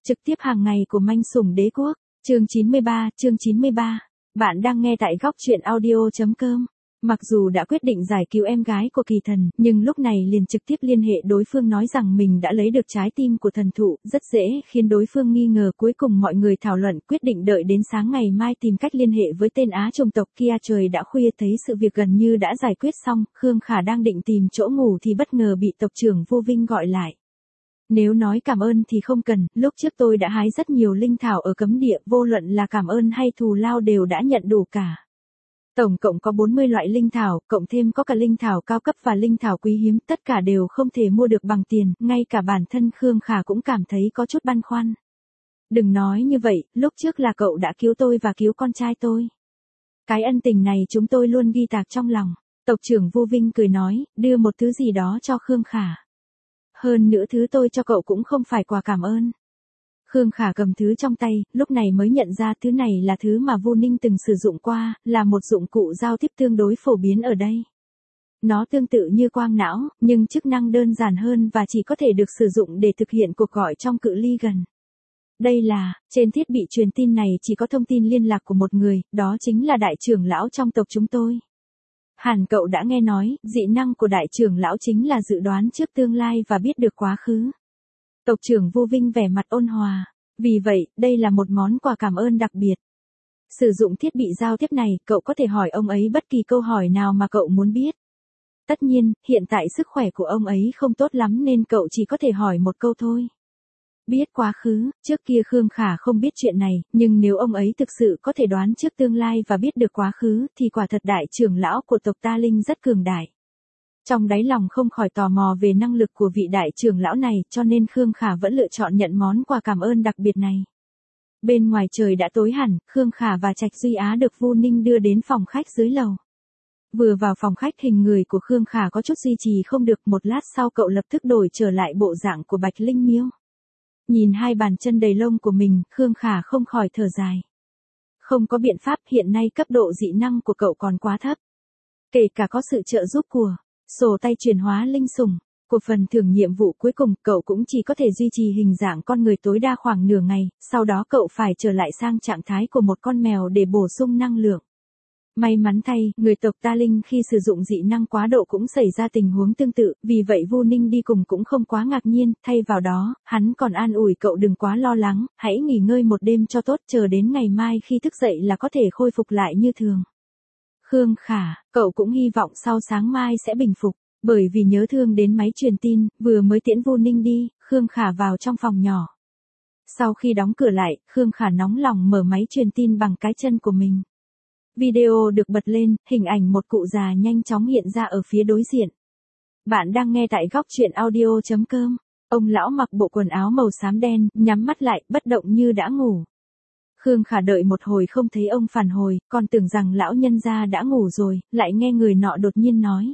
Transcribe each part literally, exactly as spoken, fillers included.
Trực tiếp hàng ngày của Manh Sủng Đế Quốc, chương chín mươi ba, chương chín mươi ba. Bạn đang nghe tại góc truyện audio.com. Mặc dù đã quyết định giải cứu em gái của Kỳ Thần, nhưng lúc này liền trực tiếp liên hệ đối phương nói rằng mình đã lấy được trái tim của thần thụ, rất dễ khiến đối phương nghi ngờ. Cuối cùng mọi người thảo luận quyết định đợi đến sáng ngày mai tìm cách liên hệ với tên Á chủng tộc kia. Trời đã khuya, thấy sự việc gần như đã giải quyết xong, Khương Khả đang định tìm chỗ ngủ thì bất ngờ bị tộc trưởng Vô Vinh gọi lại. Nếu nói cảm ơn thì không cần, lúc trước tôi đã hái rất nhiều linh thảo ở cấm địa, vô luận là cảm ơn hay thù lao đều đã nhận đủ cả. Tổng cộng có bốn mươi loại linh thảo, cộng thêm có cả linh thảo cao cấp và linh thảo quý hiếm, tất cả đều không thể mua được bằng tiền, ngay cả bản thân Khương Khả cũng cảm thấy có chút băn khoăn. Đừng nói như vậy, lúc trước là cậu đã cứu tôi và cứu con trai tôi. Cái ân tình này chúng tôi luôn ghi tạc trong lòng. Tộc trưởng Vô Vinh cười nói, đưa một thứ gì đó cho Khương Khả. Hơn nữa thứ tôi cho cậu cũng không phải quà cảm ơn. Khương Khả cầm thứ trong tay, lúc này mới nhận ra thứ này là thứ mà Vu Ninh từng sử dụng qua, là một dụng cụ giao tiếp tương đối phổ biến ở đây. Nó tương tự như quang não, nhưng chức năng đơn giản hơn và chỉ có thể được sử dụng để thực hiện cuộc gọi trong cự ly gần. Đây là, trên thiết bị truyền tin này chỉ có thông tin liên lạc của một người, đó chính là đại trưởng lão trong tộc chúng tôi. Hẳn cậu đã nghe nói, dị năng của đại trưởng lão chính là dự đoán trước tương lai và biết được quá khứ. Tộc trưởng Vô Vinh vẻ mặt ôn hòa. Vì vậy, đây là một món quà cảm ơn đặc biệt. Sử dụng thiết bị giao tiếp này, cậu có thể hỏi ông ấy bất kỳ câu hỏi nào mà cậu muốn biết. Tất nhiên, hiện tại sức khỏe của ông ấy không tốt lắm nên cậu chỉ có thể hỏi một câu thôi. Biết quá khứ, trước kia Khương Khả không biết chuyện này, nhưng nếu ông ấy thực sự có thể đoán trước tương lai và biết được quá khứ, thì quả thật đại trưởng lão của tộc Ta Linh rất cường đại. Trong đáy lòng không khỏi tò mò về năng lực của vị đại trưởng lão này, cho nên Khương Khả vẫn lựa chọn nhận món quà cảm ơn đặc biệt này. Bên ngoài trời đã tối hẳn, Khương Khả và Trạch Duy Á được Vu Ninh đưa đến phòng khách dưới lầu. Vừa vào phòng khách, hình người của Khương Khả có chút duy trì không được, một lát sau cậu lập tức đổi trở lại bộ dạng của Bạch Linh Miêu. Nhìn hai bàn chân đầy lông của mình, Khương Khả không khỏi thở dài. Không có biện pháp, hiện nay cấp độ dị năng của cậu còn quá thấp. Kể cả có sự trợ giúp của sổ tay chuyển hóa linh sủng, của phần thưởng nhiệm vụ cuối cùng, cậu cũng chỉ có thể duy trì hình dạng con người tối đa khoảng nửa ngày, sau đó cậu phải trở lại sang trạng thái của một con mèo để bổ sung năng lượng. May mắn thay, người tộc Ta Linh khi sử dụng dị năng quá độ cũng xảy ra tình huống tương tự, vì vậy Vu Ninh đi cùng cũng không quá ngạc nhiên, thay vào đó, hắn còn an ủi cậu đừng quá lo lắng, hãy nghỉ ngơi một đêm cho tốt, chờ đến ngày mai khi thức dậy là có thể khôi phục lại như thường. Khương Khả, cậu cũng hy vọng sau sáng mai sẽ bình phục, bởi vì nhớ thương đến máy truyền tin, vừa mới tiễn Vu Ninh đi, Khương Khả vào trong phòng nhỏ. Sau khi đóng cửa lại, Khương Khả nóng lòng mở máy truyền tin bằng cái chân của mình. Video được bật lên, hình ảnh một cụ già nhanh chóng hiện ra ở phía đối diện. Bạn đang nghe tại góc truyện audio.com. Ông lão mặc bộ quần áo màu xám đen, nhắm mắt lại, bất động như đã ngủ. Khương Khả đợi một hồi không thấy ông phản hồi, còn tưởng rằng lão nhân gia đã ngủ rồi, lại nghe người nọ đột nhiên nói.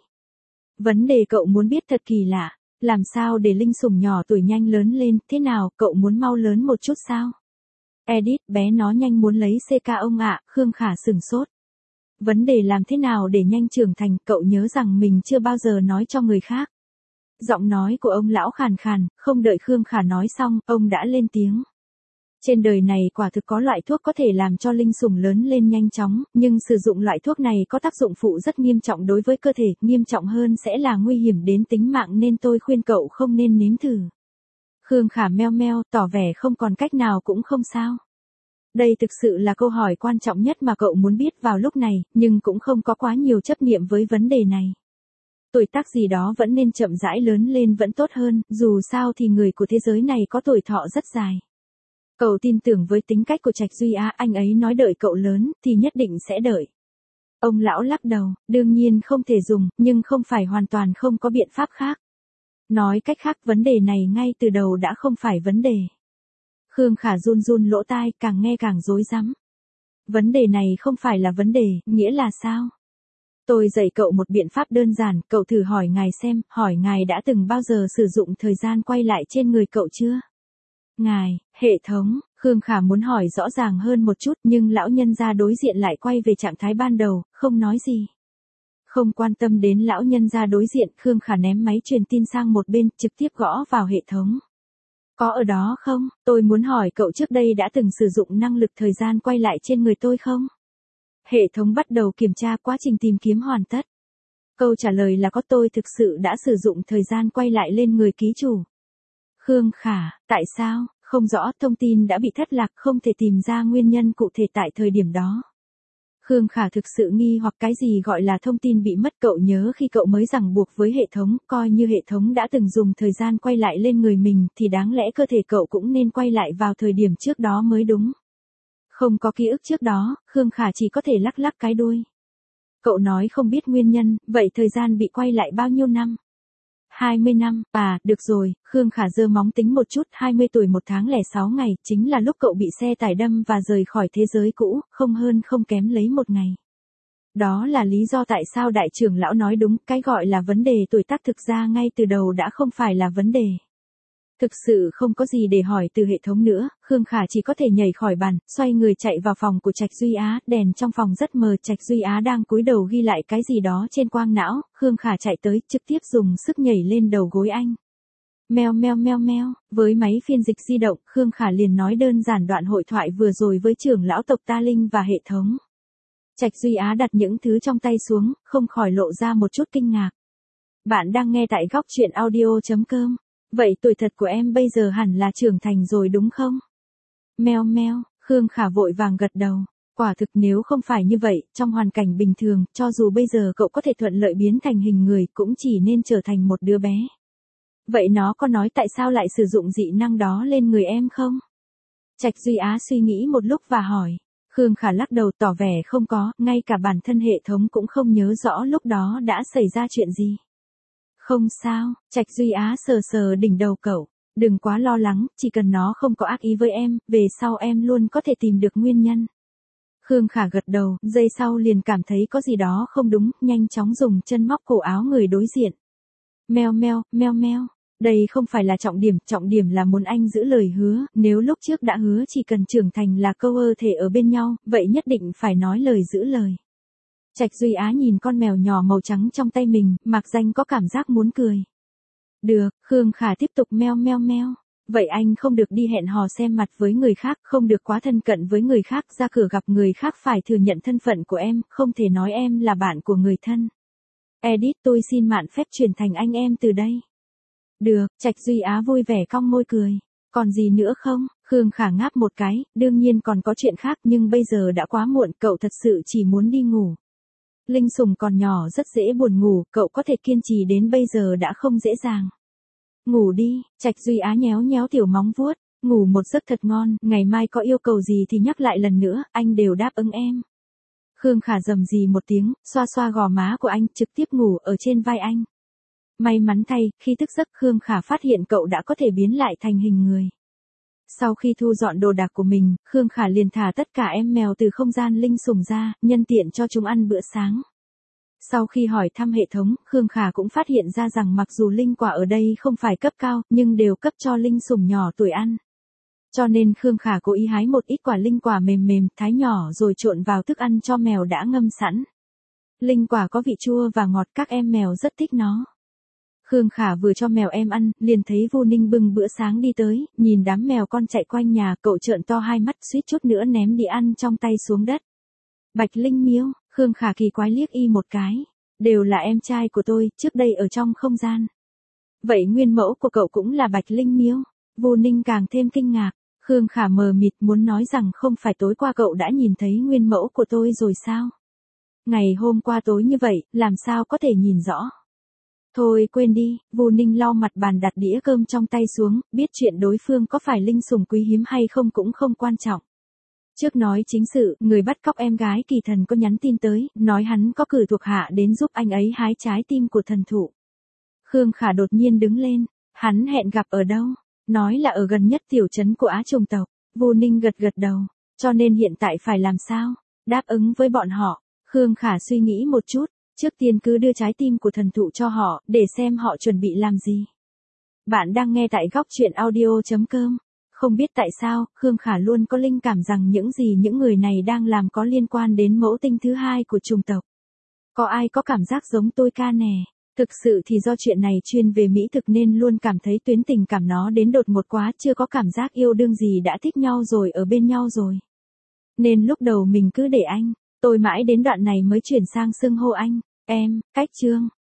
Vấn đề cậu muốn biết thật kỳ lạ, làm sao để linh sủng nhỏ tuổi nhanh lớn lên, thế nào, cậu muốn mau lớn một chút sao? Edit, bé nó nhanh muốn lấy xê ca ông ạ, Khương Khả sửng sốt. Vấn đề làm thế nào để nhanh trưởng thành, cậu nhớ rằng mình chưa bao giờ nói cho người khác. Giọng nói của ông lão khàn khàn, không đợi Khương Khả nói xong, ông đã lên tiếng. Trên đời này quả thực có loại thuốc có thể làm cho linh sủng lớn lên nhanh chóng, nhưng sử dụng loại thuốc này có tác dụng phụ rất nghiêm trọng đối với cơ thể, nghiêm trọng hơn sẽ là nguy hiểm đến tính mạng nên tôi khuyên cậu không nên nếm thử. Khương Khả meo meo, tỏ vẻ không còn cách nào cũng không sao. Đây thực sự là câu hỏi quan trọng nhất mà cậu muốn biết vào lúc này, nhưng cũng không có quá nhiều chấp niệm với vấn đề này. Tuổi tác gì đó vẫn nên chậm rãi lớn lên vẫn tốt hơn, dù sao thì người của thế giới này có tuổi thọ rất dài. Cậu tin tưởng với tính cách của Trạch Duy Á, anh ấy nói đợi cậu lớn, thì nhất định sẽ đợi. Ông lão lắc đầu, đương nhiên không thể dùng, nhưng không phải hoàn toàn không có biện pháp khác. Nói cách khác, vấn đề này ngay từ đầu đã không phải vấn đề. Khương Khả run run lỗ tai, càng nghe càng rối rắm. Vấn đề này không phải là vấn đề, nghĩa là sao? Tôi dạy cậu một biện pháp đơn giản, cậu thử hỏi ngài xem, hỏi ngài đã từng bao giờ sử dụng thời gian quay lại trên người cậu chưa? Ngài, hệ thống, Khương Khả muốn hỏi rõ ràng hơn một chút nhưng lão nhân gia đối diện lại quay về trạng thái ban đầu, không nói gì. Không quan tâm đến lão nhân gia đối diện, Khương Khả ném máy truyền tin sang một bên, trực tiếp gõ vào hệ thống. Có ở đó không? Tôi muốn hỏi cậu trước đây đã từng sử dụng năng lực thời gian quay lại trên người tôi không? Hệ thống bắt đầu kiểm tra quá trình tìm kiếm hoàn tất. Câu trả lời là có, tôi thực sự đã sử dụng thời gian quay lại lên người ký chủ. Khương Khả, tại sao? Không rõ, thông tin đã bị thất lạc, không thể tìm ra nguyên nhân cụ thể tại thời điểm đó. Khương Khả thực sự nghi hoặc cái gì gọi là thông tin bị mất, cậu nhớ khi cậu mới ràng buộc với hệ thống, coi như hệ thống đã từng dùng thời gian quay lại lên người mình thì đáng lẽ cơ thể cậu cũng nên quay lại vào thời điểm trước đó mới đúng. Không có ký ức trước đó, Khương Khả chỉ có thể lắc lắc cái đuôi. Cậu nói không biết nguyên nhân, vậy thời gian bị quay lại bao nhiêu năm? hai mươi năm, à, được rồi, Khương Khả giơ móng tính một chút, hai mươi tuổi một tháng lẻ sáu ngày, chính là lúc cậu bị xe tải đâm và rời khỏi thế giới cũ, không hơn không kém lấy một ngày. Đó là lý do tại sao đại trưởng lão nói đúng, cái gọi là vấn đề tuổi tác thực ra ngay từ đầu đã không phải là vấn đề. Thực sự không có gì để hỏi từ hệ thống nữa, Khương Khả chỉ có thể nhảy khỏi bàn, xoay người chạy vào phòng của Trạch Duy Á, đèn trong phòng rất mờ, Trạch Duy Á đang cúi đầu ghi lại cái gì đó trên quang não, Khương Khả chạy tới, trực tiếp dùng sức nhảy lên đầu gối anh. Meo meo meo meo, với máy phiên dịch di động, Khương Khả liền nói đơn giản đoạn hội thoại vừa rồi với trưởng lão tộc Ta Linh và hệ thống. Trạch Duy Á đặt những thứ trong tay xuống, không khỏi lộ ra một chút kinh ngạc. Bạn đang nghe tại góc truyện audio chấm com. Vậy tuổi thật của em bây giờ hẳn là trưởng thành rồi đúng không? Meo meo, Khương Khả vội vàng gật đầu. Quả thực nếu không phải như vậy, trong hoàn cảnh bình thường, cho dù bây giờ cậu có thể thuận lợi biến thành hình người, cũng chỉ nên trở thành một đứa bé. Vậy nó có nói tại sao lại sử dụng dị năng đó lên người em không? Trạch Duy Á suy nghĩ một lúc và hỏi. Khương Khả lắc đầu tỏ vẻ không có, ngay cả bản thân hệ thống cũng không nhớ rõ lúc đó đã xảy ra chuyện gì. Không sao, Trạch Duy Á sờ sờ đỉnh đầu cậu, đừng quá lo lắng, chỉ cần nó không có ác ý với em, về sau em luôn có thể tìm được nguyên nhân. Khương Khả gật đầu, giây sau liền cảm thấy có gì đó không đúng, nhanh chóng dùng chân móc cổ áo người đối diện. Meo meo, meo meo, đây không phải là trọng điểm, trọng điểm là muốn anh giữ lời hứa, nếu lúc trước đã hứa chỉ cần trưởng thành là câu ơ thể ở bên nhau, vậy nhất định phải nói lời giữ lời. Trạch Duy Á nhìn con mèo nhỏ màu trắng trong tay mình, mạc danh có cảm giác muốn cười. Được, Khương Khả tiếp tục meo meo meo. Vậy anh không được đi hẹn hò xem mặt với người khác, không được quá thân cận với người khác, ra cửa gặp người khác phải thừa nhận thân phận của em, không thể nói em là bạn của người thân. Edit, tôi xin mạn phép chuyển thành anh em từ đây. Được, Trạch Duy Á vui vẻ cong môi cười. Còn gì nữa không? Khương Khả ngáp một cái, đương nhiên còn có chuyện khác nhưng bây giờ đã quá muộn, cậu thật sự chỉ muốn đi ngủ. Linh Sùng còn nhỏ rất dễ buồn ngủ, cậu có thể kiên trì đến bây giờ đã không dễ dàng. Ngủ đi, Trạch Duy Á nhéo nhéo tiểu móng vuốt, ngủ một giấc thật ngon, ngày mai có yêu cầu gì thì nhắc lại lần nữa, anh đều đáp ứng em. Khương Khả rầm rì một tiếng, xoa xoa gò má của anh, trực tiếp ngủ ở trên vai anh. May mắn thay, khi thức giấc Khương Khả phát hiện cậu đã có thể biến lại thành hình người. Sau khi thu dọn đồ đạc của mình, Khương Khả liền thả tất cả em mèo từ không gian Linh Sùng ra, nhân tiện cho chúng ăn bữa sáng. Sau khi hỏi thăm hệ thống, Khương Khả cũng phát hiện ra rằng mặc dù linh quả ở đây không phải cấp cao, nhưng đều cấp cho Linh Sùng nhỏ tuổi ăn. Cho nên Khương Khả cố ý hái một ít quả linh quả mềm mềm, thái nhỏ rồi trộn vào thức ăn cho mèo đã ngâm sẵn. Linh quả có vị chua và ngọt, các em mèo rất thích nó. Khương Khả vừa cho mèo em ăn, liền thấy Vu Ninh bưng bữa sáng đi tới, nhìn đám mèo con chạy quanh nhà, cậu trợn to hai mắt, suýt chút nữa ném đĩa ăn trong tay xuống đất. Bạch Linh Miêu, Khương Khả kỳ quái liếc y một cái, đều là em trai của tôi, trước đây ở trong không gian. Vậy nguyên mẫu của cậu cũng là Bạch Linh Miêu? Vu Ninh càng thêm kinh ngạc, Khương Khả mờ mịt muốn nói rằng không phải tối qua cậu đã nhìn thấy nguyên mẫu của tôi rồi sao? Ngày hôm qua tối như vậy, làm sao có thể nhìn rõ? Thôi quên đi, Vu Ninh lau mặt bàn đặt đĩa cơm trong tay xuống, biết chuyện đối phương có phải linh sủng quý hiếm hay không cũng không quan trọng. Trước nói chính sự, người bắt cóc em gái Kỳ Thần có nhắn tin tới, nói hắn có cử thuộc hạ đến giúp anh ấy hái trái tim của thần thụ. Khương Khả đột nhiên đứng lên, hắn hẹn gặp ở đâu? Nói là ở gần nhất tiểu trấn của Á Trùng tộc. Vu Ninh gật gật đầu, cho nên hiện tại phải làm sao? Đáp ứng với bọn họ. Khương Khả suy nghĩ một chút. Trước tiên cứ đưa trái tim của thần thụ cho họ, để xem họ chuẩn bị làm gì. Bạn đang nghe tại góc truyện audio chấm com. Không biết tại sao, Khương Khả luôn có linh cảm rằng những gì những người này đang làm có liên quan đến mẫu tinh thứ hai của chủng tộc. Có ai có cảm giác giống tôi ca nè? Thực sự thì do chuyện này chuyên về mỹ thực nên luôn cảm thấy tuyến tình cảm nó đến đột ngột quá, chưa có cảm giác yêu đương gì đã thích nhau rồi ở bên nhau rồi. Nên lúc đầu mình cứ để anh, tôi mãi đến đoạn này mới chuyển sang xưng hô anh, em, cách Trương.